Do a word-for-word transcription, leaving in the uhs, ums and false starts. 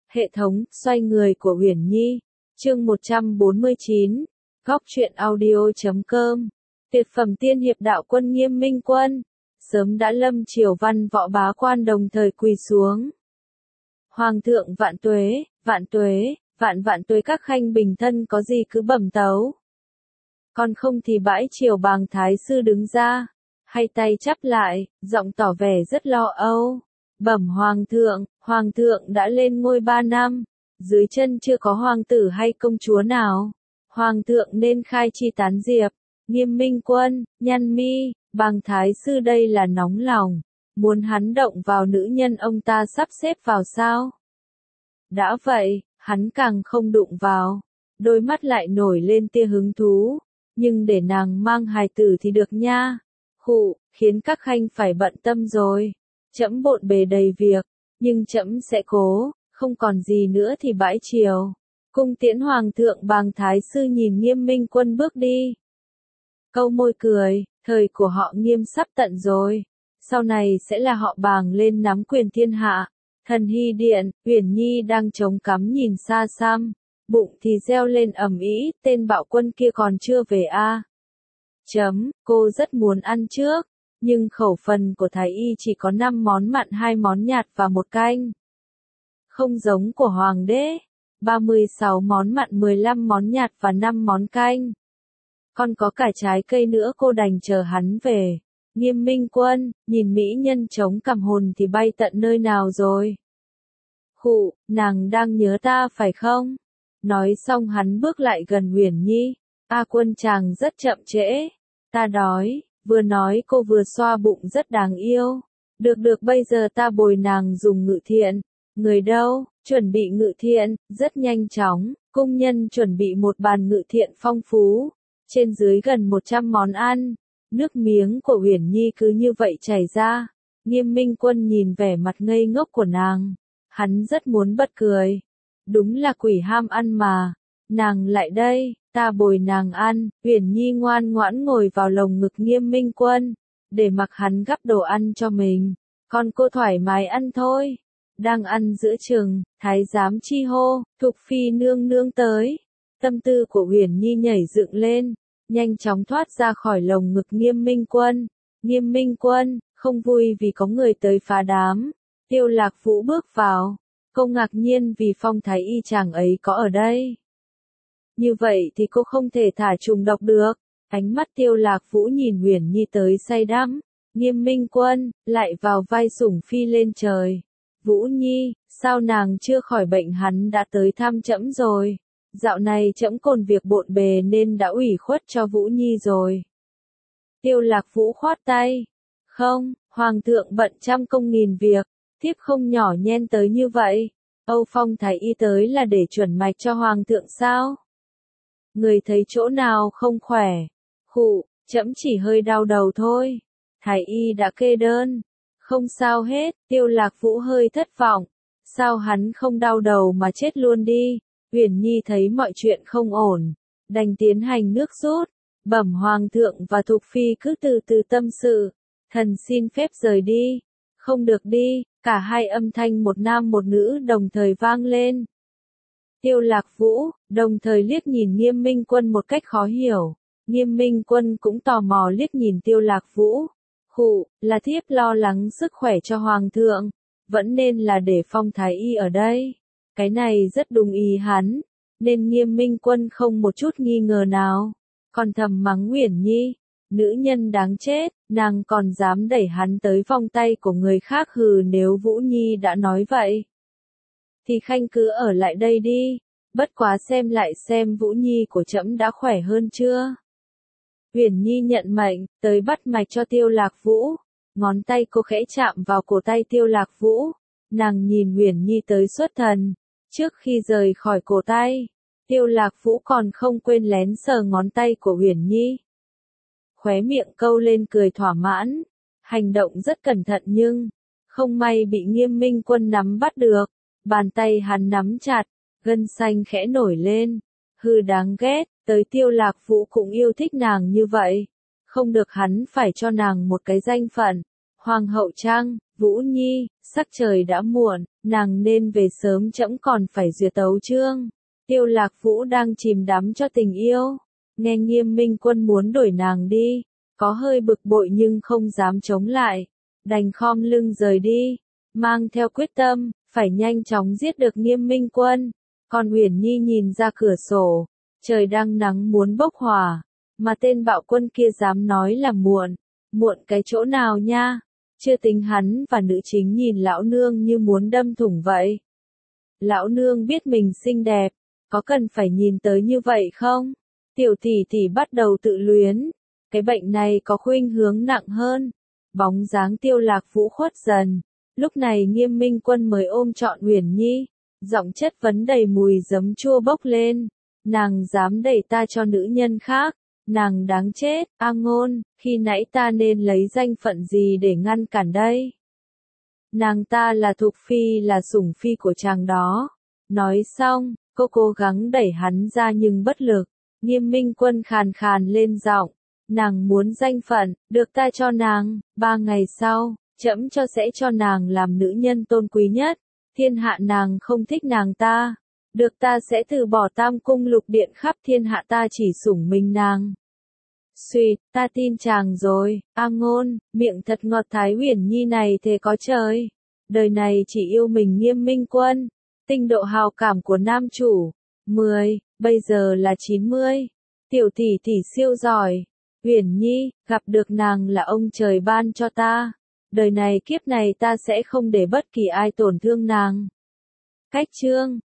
Hệ thống, xoay người của Uyển Nhi. Chương một trăm bốn mươi chín. Góc truyện audio chấm com. Tuyệt phẩm tiên hiệp đạo quân Nghiêm Minh Quân. Sớm đã lâm triều văn võ bá quan đồng thời quỳ xuống. Hoàng thượng vạn tuế, vạn tuế, vạn vạn tuế, các khanh bình thân có gì cứ bẩm tấu. Còn không thì bãi triều bàng thái sư đứng ra, hai tay chắp lại, giọng tỏ vẻ rất lo âu. Bẩm hoàng thượng, hoàng thượng đã lên ngôi ba năm, dưới chân chưa có hoàng tử hay công chúa nào. Hoàng thượng nên khai chi tán diệp. Nghiêm Minh Quân, nhăn mi, bàng thái sư đây là nóng lòng, muốn hắn động vào nữ nhân ông ta sắp xếp vào sao? Đã vậy, hắn càng không đụng vào. Đôi mắt lại nổi lên tia hứng thú, nhưng để nàng mang hài tử thì được nha. Khụ, khiến các khanh phải bận tâm rồi. Trẫm bộn bề đầy việc, nhưng trẫm sẽ cố, không còn gì nữa thì bãi triều. Cung tiễn hoàng thượng. Bàng thái sư nhìn Nghiêm Minh Quân bước đi. Câu môi cười, thời của họ Nghiêm sắp tận rồi. Sau này sẽ là họ Bàng lên nắm quyền thiên hạ. Thần hy điện, Uyển Nhi đang chống cắm nhìn xa xăm, bụng thì reo lên ầm ĩ, tên bạo quân kia còn chưa về a. À? Chấm, cô rất muốn ăn trước, nhưng khẩu phần của thái y chỉ có năm món mặn, hai món nhạt và một canh. Không giống của hoàng đế, ba mươi sáu món mặn, mười lăm món nhạt và năm món canh. Còn có cả trái cây nữa, cô đành chờ hắn về. Nghiêm Minh Quân, nhìn mỹ nhân chống cằm hồn thì bay tận nơi nào rồi? Khụ, nàng đang nhớ ta phải không? Nói xong hắn bước lại gần Uyển Nhi. A Quân chàng rất chậm trễ. Ta đói. Vừa nói cô vừa xoa bụng rất đáng yêu. Được được, bây giờ ta bồi nàng dùng ngự thiện. Người đâu? Chuẩn bị ngự thiện. Rất nhanh chóng, cung nhân chuẩn bị một bàn ngự thiện phong phú. Trên dưới gần một trăm món ăn. Nước miếng của Uyển Nhi cứ như vậy chảy ra. Nghiêm Minh Quân nhìn vẻ mặt ngây ngốc của nàng. Hắn rất muốn bật cười. Đúng là quỷ ham ăn mà. Nàng lại đây, ta bồi nàng ăn. Uyển Nhi ngoan ngoãn ngồi vào lồng ngực Nghiêm Minh Quân, để mặc hắn gắp đồ ăn cho mình. Còn cô thoải mái ăn thôi. Đang ăn giữa chừng, thái giám chi hô, Thục phi nương nương tới. Tâm tư của Uyển Nhi nhảy dựng lên, nhanh chóng thoát ra khỏi lồng ngực Nghiêm Minh Quân. Nghiêm Minh Quân, không vui vì có người tới phá đám. Tiêu Lạc Vũ bước vào. Cô ngạc nhiên vì phong thái y chàng ấy có ở đây. Như vậy thì cô không thể thả trùng độc được. Ánh mắt Tiêu Lạc Vũ nhìn Uyển Nhi tới say đắm. Nghiêm Minh Quân, lại vào vai sủng phi lên trời. Vũ Nhi, sao nàng chưa khỏi bệnh? Hắn đã tới thăm trẫm rồi. Dạo này trẫm còn việc bộn bề nên đã ủy khuất cho Vũ Nhi rồi. Tiêu Lạc Vũ khoát tay. Không, hoàng thượng bận trăm công nghìn việc, thiếp không nhỏ nhen tới như vậy. Âu Phong thái y tới là để chuẩn mạch cho hoàng thượng sao? Người thấy chỗ nào không khỏe? Khụ, trẫm chỉ hơi đau đầu thôi. Thái y đã kê đơn. Không sao hết. Tiêu Lạc Vũ hơi thất vọng. Sao hắn không đau đầu mà chết luôn đi? Uyển Nhi thấy mọi chuyện không ổn, đành tiến hành nước rút. Bẩm hoàng thượng và Thục phi cứ từ từ tâm sự. Thần xin phép rời đi. Không được đi. Cả hai âm thanh một nam một nữ đồng thời vang lên. Tiêu Lạc Vũ, đồng thời liếc nhìn Nghiêm Minh Quân một cách khó hiểu. Nghiêm Minh Quân cũng tò mò liếc nhìn Tiêu Lạc Vũ. Khụ, là thiếp lo lắng sức khỏe cho hoàng thượng. Vẫn nên là để phong thái y ở đây. Cái này rất đúng ý hắn. Nên Nghiêm Minh Quân không một chút nghi ngờ nào. Còn thầm mắng Uyển Nhi. Nữ nhân đáng chết, nàng còn dám đẩy hắn tới vòng tay của người khác. Hừ, nếu Vũ Nhi đã nói vậy, thì khanh cứ ở lại đây đi. Bất quá xem lại xem Vũ Nhi của trẫm đã khỏe hơn chưa. Uyển Nhi nhận mệnh, tới bắt mạch cho Tiêu Lạc Vũ. Ngón tay cô khẽ chạm vào cổ tay Tiêu Lạc Vũ. Nàng nhìn Uyển Nhi tới xuất thần. Trước khi rời khỏi cổ tay, Tiêu Lạc Vũ còn không quên lén sờ ngón tay của Uyển Nhi. Khóe miệng câu lên cười thỏa mãn. Hành động rất cẩn thận nhưng không may bị Nghiêm Minh Quân nắm bắt được. Bàn tay hắn nắm chặt, gân xanh khẽ nổi lên. Hừ, đáng ghét, tới Tiêu Lạc Vũ cũng yêu thích nàng như vậy. Không được, hắn phải cho nàng một cái danh phận. Hoàng hậu Trang, Vũ Nhi, sắc trời đã muộn, nàng nên về sớm, trẫm còn phải duyệt tấu chương. Tiêu Lạc Vũ đang chìm đắm cho tình yêu, nghe Nghiêm Minh Quân muốn đuổi nàng đi, có hơi bực bội nhưng không dám chống lại, đành khom lưng rời đi, mang theo quyết tâm, phải nhanh chóng giết được Nghiêm Minh Quân. Còn Uyển Nhi nhìn ra cửa sổ, trời đang nắng muốn bốc hỏa, mà tên bạo quân kia dám nói là muộn, muộn cái chỗ nào nha, chưa tính hắn và nữ chính nhìn lão nương như muốn đâm thủng vậy. Lão nương biết mình xinh đẹp, có cần phải nhìn tới như vậy không? Tiểu tỷ tỷ bắt đầu tự luyến, cái bệnh này có khuynh hướng nặng hơn. Bóng dáng Tiêu Lạc Vũ khuất dần, lúc này Nghiêm Minh Quân mới ôm trọn Uyển Nhi, giọng chất vấn đầy mùi giấm chua bốc lên, nàng dám đẩy ta cho nữ nhân khác, nàng đáng chết. A Ngôn, khi nãy ta nên lấy danh phận gì để ngăn cản đây? Nàng ta là Thục Phi, là sủng phi của chàng đó. Nói xong, cô cố gắng đẩy hắn ra nhưng bất lực. Nghiêm Minh Quân khàn khàn lên giọng, nàng muốn danh phận, được ta cho nàng, ba ngày sau, trẫm cho sẽ cho nàng làm nữ nhân tôn quý nhất, thiên hạ nàng không thích nàng ta, được ta sẽ từ bỏ tam cung lục điện khắp thiên hạ, ta chỉ sủng mình nàng. Xuyệt, ta tin chàng rồi. A Ngôn, miệng thật ngọt. Thái Uyển Nhi này thế có trời, đời này chỉ yêu mình Nghiêm Minh Quân. Tinh độ hào cảm của nam chủ, mười, bây giờ là chín mươi. Tiểu tỷ tỷ siêu giỏi. Uyển Nhi, gặp được nàng là ông trời ban cho ta. Đời này kiếp này ta sẽ không để bất kỳ ai tổn thương nàng. Cách chương